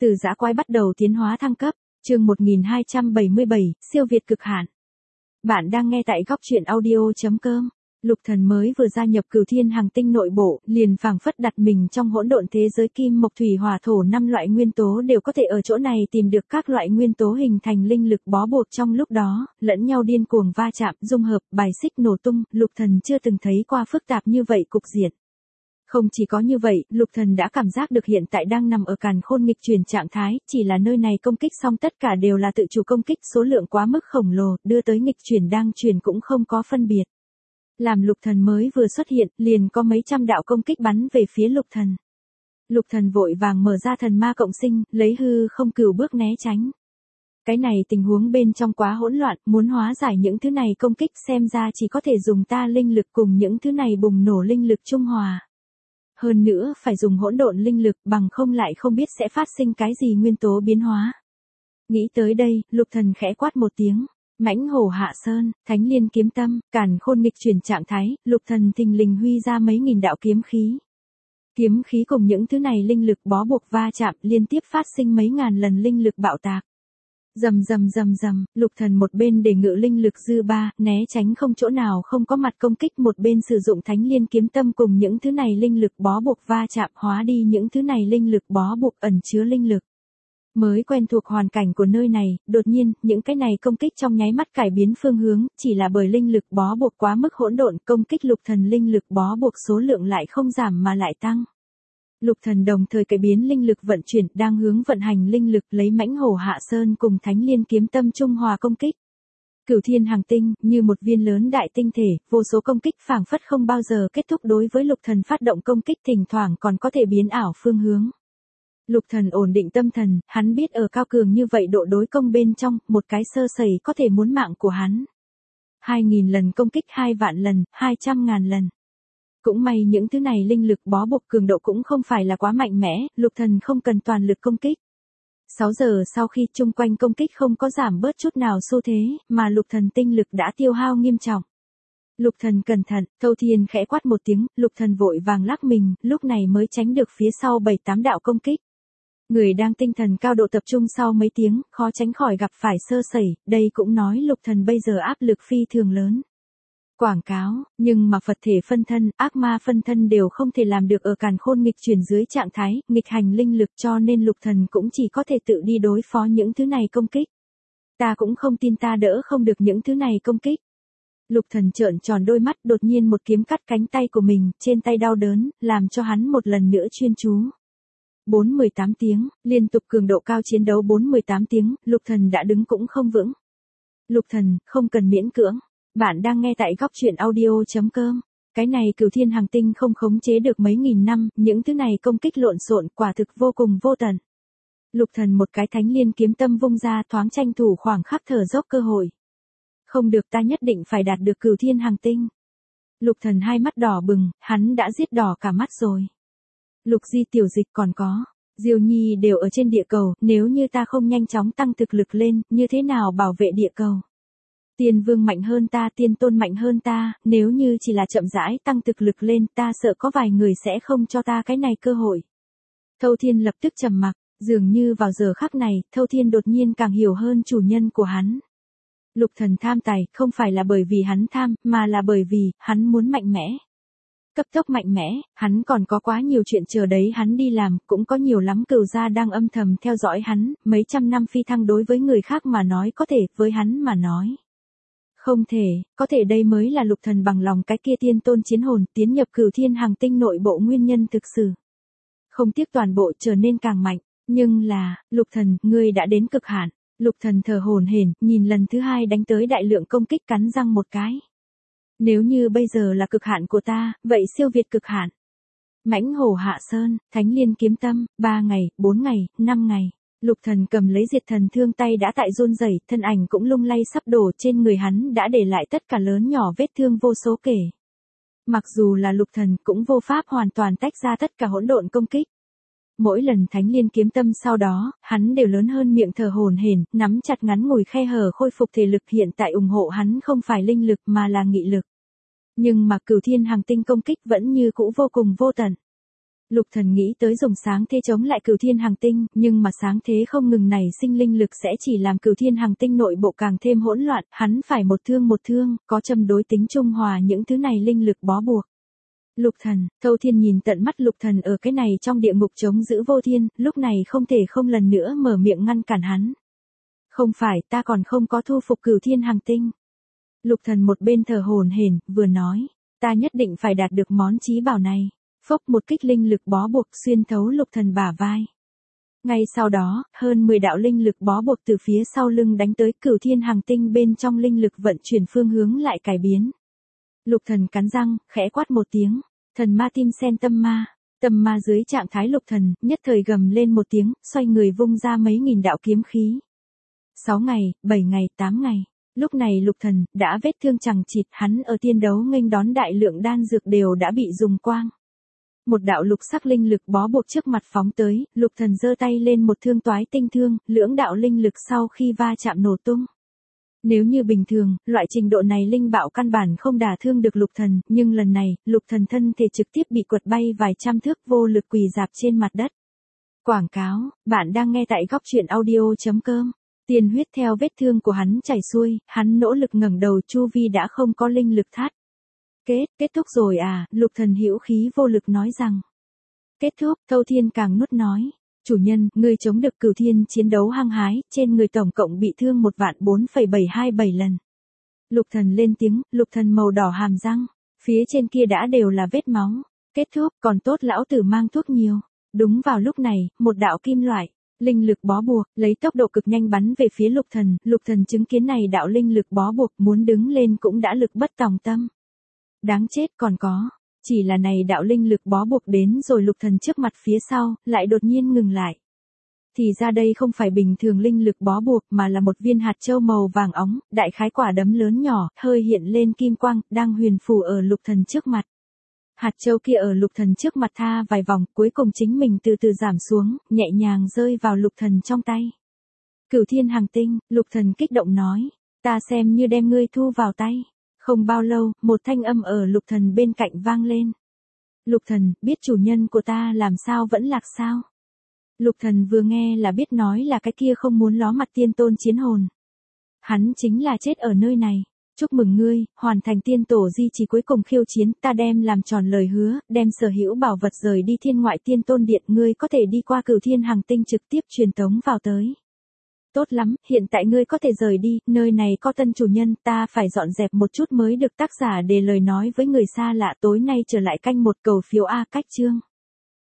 Từ dã quái bắt đầu tiến hóa thăng cấp, chương 1277, siêu việt cực hạn. Bạn đang nghe tại góc truyện audio.com. Lục Thần mới vừa gia nhập Cửu Thiên Hành Tinh nội bộ, liền phảng phất đặt mình trong hỗn độn thế giới kim mộc thủy hỏa thổ 5 loại nguyên tố đều có thể ở chỗ này tìm được các loại nguyên tố hình thành linh lực bó buộc trong lúc đó, lẫn nhau điên cuồng va chạm, dung hợp, bài xích nổ tung, Lục Thần chưa từng thấy qua phức tạp như vậy cục diện. Không chỉ có như vậy, Lục Thần đã cảm giác được hiện tại đang nằm ở càn khôn nghịch chuyển trạng thái, chỉ là nơi này công kích xong tất cả đều là tự chủ công kích, số lượng quá mức khổng lồ, đưa tới nghịch chuyển đang chuyển cũng không có phân biệt. Làm Lục Thần mới vừa xuất hiện, liền có mấy trăm đạo công kích bắn về phía Lục Thần. Lục Thần vội vàng mở ra thần ma cộng sinh, lấy hư không cửu bước né tránh. Cái này tình huống bên trong quá hỗn loạn, muốn hóa giải những thứ này công kích xem ra chỉ có thể dùng ta linh lực cùng những thứ này bùng nổ linh lực trung hòa. Hơn nữa phải dùng hỗn độn linh lực, bằng không lại không biết sẽ phát sinh cái gì nguyên tố biến hóa. Nghĩ tới đây, Lục Thần khẽ quát một tiếng. Mãnh hổ hạ sơn, thánh liên kiếm tâm, càn khôn nghịch chuyển trạng thái, Lục Thần thình lình huy ra mấy nghìn đạo kiếm khí. Kiếm khí cùng những thứ này linh lực bó buộc va chạm liên tiếp phát sinh mấy ngàn lần linh lực bạo tạc. Rầm rầm rầm rầm, Lục Thần một bên để ngự linh lực dư ba, né tránh không chỗ nào không có mặt công kích, một bên sử dụng thánh liên kiếm tâm cùng những thứ này linh lực bó buộc va chạm hóa đi những thứ này linh lực bó buộc ẩn chứa linh lực. Mới quen thuộc hoàn cảnh của nơi này, đột nhiên, những cái này công kích trong nháy mắt cải biến phương hướng, chỉ là bởi linh lực bó buộc quá mức hỗn độn, công kích Lục Thần linh lực bó buộc số lượng lại không giảm mà lại tăng. Lục Thần đồng thời cải biến linh lực vận chuyển, đang hướng vận hành linh lực lấy mãnh hổ hạ sơn cùng thánh liên kiếm tâm trung hòa công kích. Cửu Thiên Hành Tinh, như một viên lớn đại tinh thể, vô số công kích phảng phất không bao giờ kết thúc đối với Lục Thần phát động công kích thỉnh thoảng còn có thể biến ảo phương hướng. Lục Thần ổn định tâm thần, hắn biết ở cao cường như vậy độ đối công bên trong, một cái sơ sẩy có thể muốn mạng của hắn. 2000 lần công kích 2 vạn lần, 200.000 lần. Cũng may những thứ này linh lực bó buộc cường độ cũng không phải là quá mạnh mẽ, Lục Thần không cần toàn lực công kích. 6 giờ sau khi chung quanh công kích không có giảm bớt chút nào xu thế, mà Lục Thần tinh lực đã tiêu hao nghiêm trọng. Lục Thần cẩn thận, Thâu Thiên khẽ quát một tiếng, Lục Thần vội vàng lắc mình, lúc này mới tránh được phía sau 7-8 đạo công kích. Người đang tinh thần cao độ tập trung sau mấy tiếng, khó tránh khỏi gặp phải sơ sẩy, đây cũng nói Lục Thần bây giờ áp lực phi thường lớn. Quảng cáo, nhưng mà Phật thể phân thân, ác ma phân thân đều không thể làm được ở càn khôn nghịch chuyển dưới trạng thái, nghịch hành linh lực, cho nên Lục Thần cũng chỉ có thể tự đi đối phó những thứ này công kích. Ta cũng không tin ta đỡ không được những thứ này công kích. Lục Thần trợn tròn đôi mắt, đột nhiên một kiếm cắt cánh tay của mình, trên tay đau đớn, làm cho hắn một lần nữa chuyên chú. 4-18 tiếng, liên tục cường độ cao chiến đấu 4-18 tiếng, Lục Thần đã đứng cũng không vững. Lục Thần, không cần miễn cưỡng. Bạn đang nghe tại góc truyện audio.com. Cái này Cửu Thiên Hành Tinh không khống chế được mấy nghìn năm, những thứ này công kích lộn xộn quả thực vô cùng vô tận. Lục Thần một cái thánh liên kiếm tâm vung ra, thoáng tranh thủ khoảng khắc thở dốc cơ hội. Không được, ta nhất định phải đạt được Cửu Thiên Hành Tinh. Lục Thần hai mắt đỏ bừng, hắn đã giết đỏ cả mắt rồi. Lục Di tiểu dịch còn có, Diêu Nhi đều ở trên địa cầu, nếu như ta không nhanh chóng tăng thực lực lên, như thế nào bảo vệ địa cầu? Tiên vương mạnh hơn ta, tiên tôn mạnh hơn ta, nếu như chỉ là chậm rãi tăng thực lực lên, ta sợ có vài người sẽ không cho ta cái này cơ hội. Thâu Thiên lập tức trầm mặc, dường như vào giờ khắc này, Thâu Thiên đột nhiên càng hiểu hơn chủ nhân của hắn. Lục Thần tham tài, không phải là bởi vì hắn tham, mà là bởi vì, hắn muốn mạnh mẽ. Cấp tốc mạnh mẽ, hắn còn có quá nhiều chuyện chờ đấy hắn đi làm, cũng có nhiều lắm cừu gia đang âm thầm theo dõi hắn, mấy trăm năm phi thăng đối với người khác mà nói có thể, với hắn mà nói. Không thể, có thể đây mới là Lục Thần bằng lòng cái kia tiên tôn chiến hồn, tiến nhập Cửu Thiên Hành Tinh nội bộ nguyên nhân thực sự. Không tiếc toàn bộ trở nên càng mạnh, nhưng là, Lục Thần, ngươi đã đến cực hạn. Lục Thần thở hổn hển, nhìn lần thứ hai đánh tới đại lượng công kích, cắn răng một cái. Nếu như bây giờ là cực hạn của ta, vậy siêu việt cực hạn. Mãnh hổ hạ sơn, thánh liên kiếm tâm, 3 ngày, 4 ngày, 5 ngày. Lục Thần cầm lấy diệt thần thương, tay đã tại run rẩy, thân ảnh cũng lung lay sắp đổ, trên người hắn đã để lại tất cả lớn nhỏ vết thương vô số kể. Mặc dù là Lục Thần cũng vô pháp hoàn toàn tách ra tất cả hỗn độn công kích. Mỗi lần thánh liên kiếm tâm sau đó, hắn đều lớn hơn miệng thở hổn hển, nắm chặt ngắn ngủi khe hở khôi phục thể lực, hiện tại ủng hộ hắn không phải linh lực mà là nghị lực. Nhưng mà Cửu Thiên Hành Tinh công kích vẫn như cũ vô cùng vô tận. Lục Thần nghĩ tới dùng sáng thế chống lại Cửu Thiên Hằng Tinh, nhưng mà sáng thế không ngừng nảy sinh linh lực sẽ chỉ làm Cửu Thiên Hằng Tinh nội bộ càng thêm hỗn loạn, hắn phải một thương, có châm đối tính trung hòa những thứ này linh lực bó buộc. Lục Thần, Thâu Thiên nhìn tận mắt Lục Thần ở cái này trong địa ngục chống giữ vô thiên, lúc này không thể không lần nữa mở miệng ngăn cản hắn. Không phải, ta còn không có thu phục Cửu Thiên Hằng Tinh. Lục Thần một bên thở hổn hển, vừa nói, ta nhất định phải đạt được món chí bảo này. Phốc, một kích linh lực bó buộc xuyên thấu Lục Thần bả vai. Ngay sau đó, hơn 10 đạo linh lực bó buộc từ phía sau lưng đánh tới Cửu Thiên Hằng Tinh, bên trong linh lực vận chuyển phương hướng lại cải biến. Lục Thần cắn răng, khẽ quát một tiếng, thần ma tim sen tâm ma dưới trạng thái Lục Thần, nhất thời gầm lên một tiếng, xoay người vung ra mấy nghìn đạo kiếm khí. 6 ngày, 7 ngày, 8 ngày. Lúc này Lục Thần đã vết thương chằng chịt, hắn ở tiên đấu nghênh đón đại lượng đan dược đều đã bị dùng quang. Một đạo lục sắc linh lực bó buộc trước mặt phóng tới, Lục Thần giơ tay lên một thương toái tinh thương, lưỡng đạo linh lực sau khi va chạm nổ tung. Nếu như bình thường, loại trình độ này linh bạo căn bản không đả thương được Lục Thần, nhưng lần này, Lục Thần thân thể trực tiếp bị quật bay vài trăm thước, vô lực quỳ rạp trên mặt đất. Quảng cáo, bạn đang nghe tại góc truyện audio.com. Tiên huyết theo vết thương của hắn chảy xuôi, hắn nỗ lực ngẩng đầu, chu vi đã không có linh lực thát. Kết thúc rồi à, Lục Thần hữu khí vô lực nói rằng. Kết thúc, Thâu Thiên càng nuốt nói. Chủ nhân, ngươi chống được Cửu Thiên chiến đấu hăng hái, trên người tổng cộng bị thương 1.427 lần. Lục Thần lên tiếng, Lục Thần màu đỏ hàm răng, phía trên kia đã đều là vết máu. Kết thúc, còn tốt lão tử mang thuốc nhiều. Đúng vào lúc này, một đạo kim loại, linh lực bó buộc, lấy tốc độ cực nhanh bắn về phía Lục Thần chứng kiến này đạo linh lực bó buộc muốn đứng lên cũng đã lực bất tòng tâm. Đáng chết, còn có. Chỉ là này đạo linh lực bó buộc đến rồi Lục Thần trước mặt phía sau, lại đột nhiên ngừng lại. Thì ra đây không phải bình thường linh lực bó buộc mà là một viên hạt châu màu vàng óng, đại khái quả đấm lớn nhỏ, hơi hiện lên kim quang, đang huyền phù ở Lục Thần trước mặt. Hạt châu kia ở Lục Thần trước mặt tha vài vòng, cuối cùng chính mình từ từ giảm xuống, nhẹ nhàng rơi vào Lục Thần trong tay. Cửu Thiên Hằng Tinh, Lục Thần kích động nói, ta xem như đem ngươi thu vào tay. Không bao lâu, một thanh âm ở Lục Thần bên cạnh vang lên. Lục Thần, biết chủ nhân của ta làm sao vẫn lạc sao? Lục Thần vừa nghe là biết nói là cái kia không muốn ló mặt tiên tôn chiến hồn. Hắn chính là chết ở nơi này. Chúc mừng ngươi, hoàn thành tiên tổ di chỉ cuối cùng khiêu chiến, ta đem làm tròn lời hứa, đem sở hữu bảo vật rời đi thiên ngoại tiên tôn điện, ngươi có thể đi qua Cửu Thiên Hằng Tinh trực tiếp truyền tống vào tới. Tốt lắm, hiện tại ngươi có thể rời đi, nơi này có tân chủ nhân, ta phải dọn dẹp một chút mới được. Tác giả để lời nói với người xa lạ, tối nay trở lại canh một cầu phiếu A cách chương.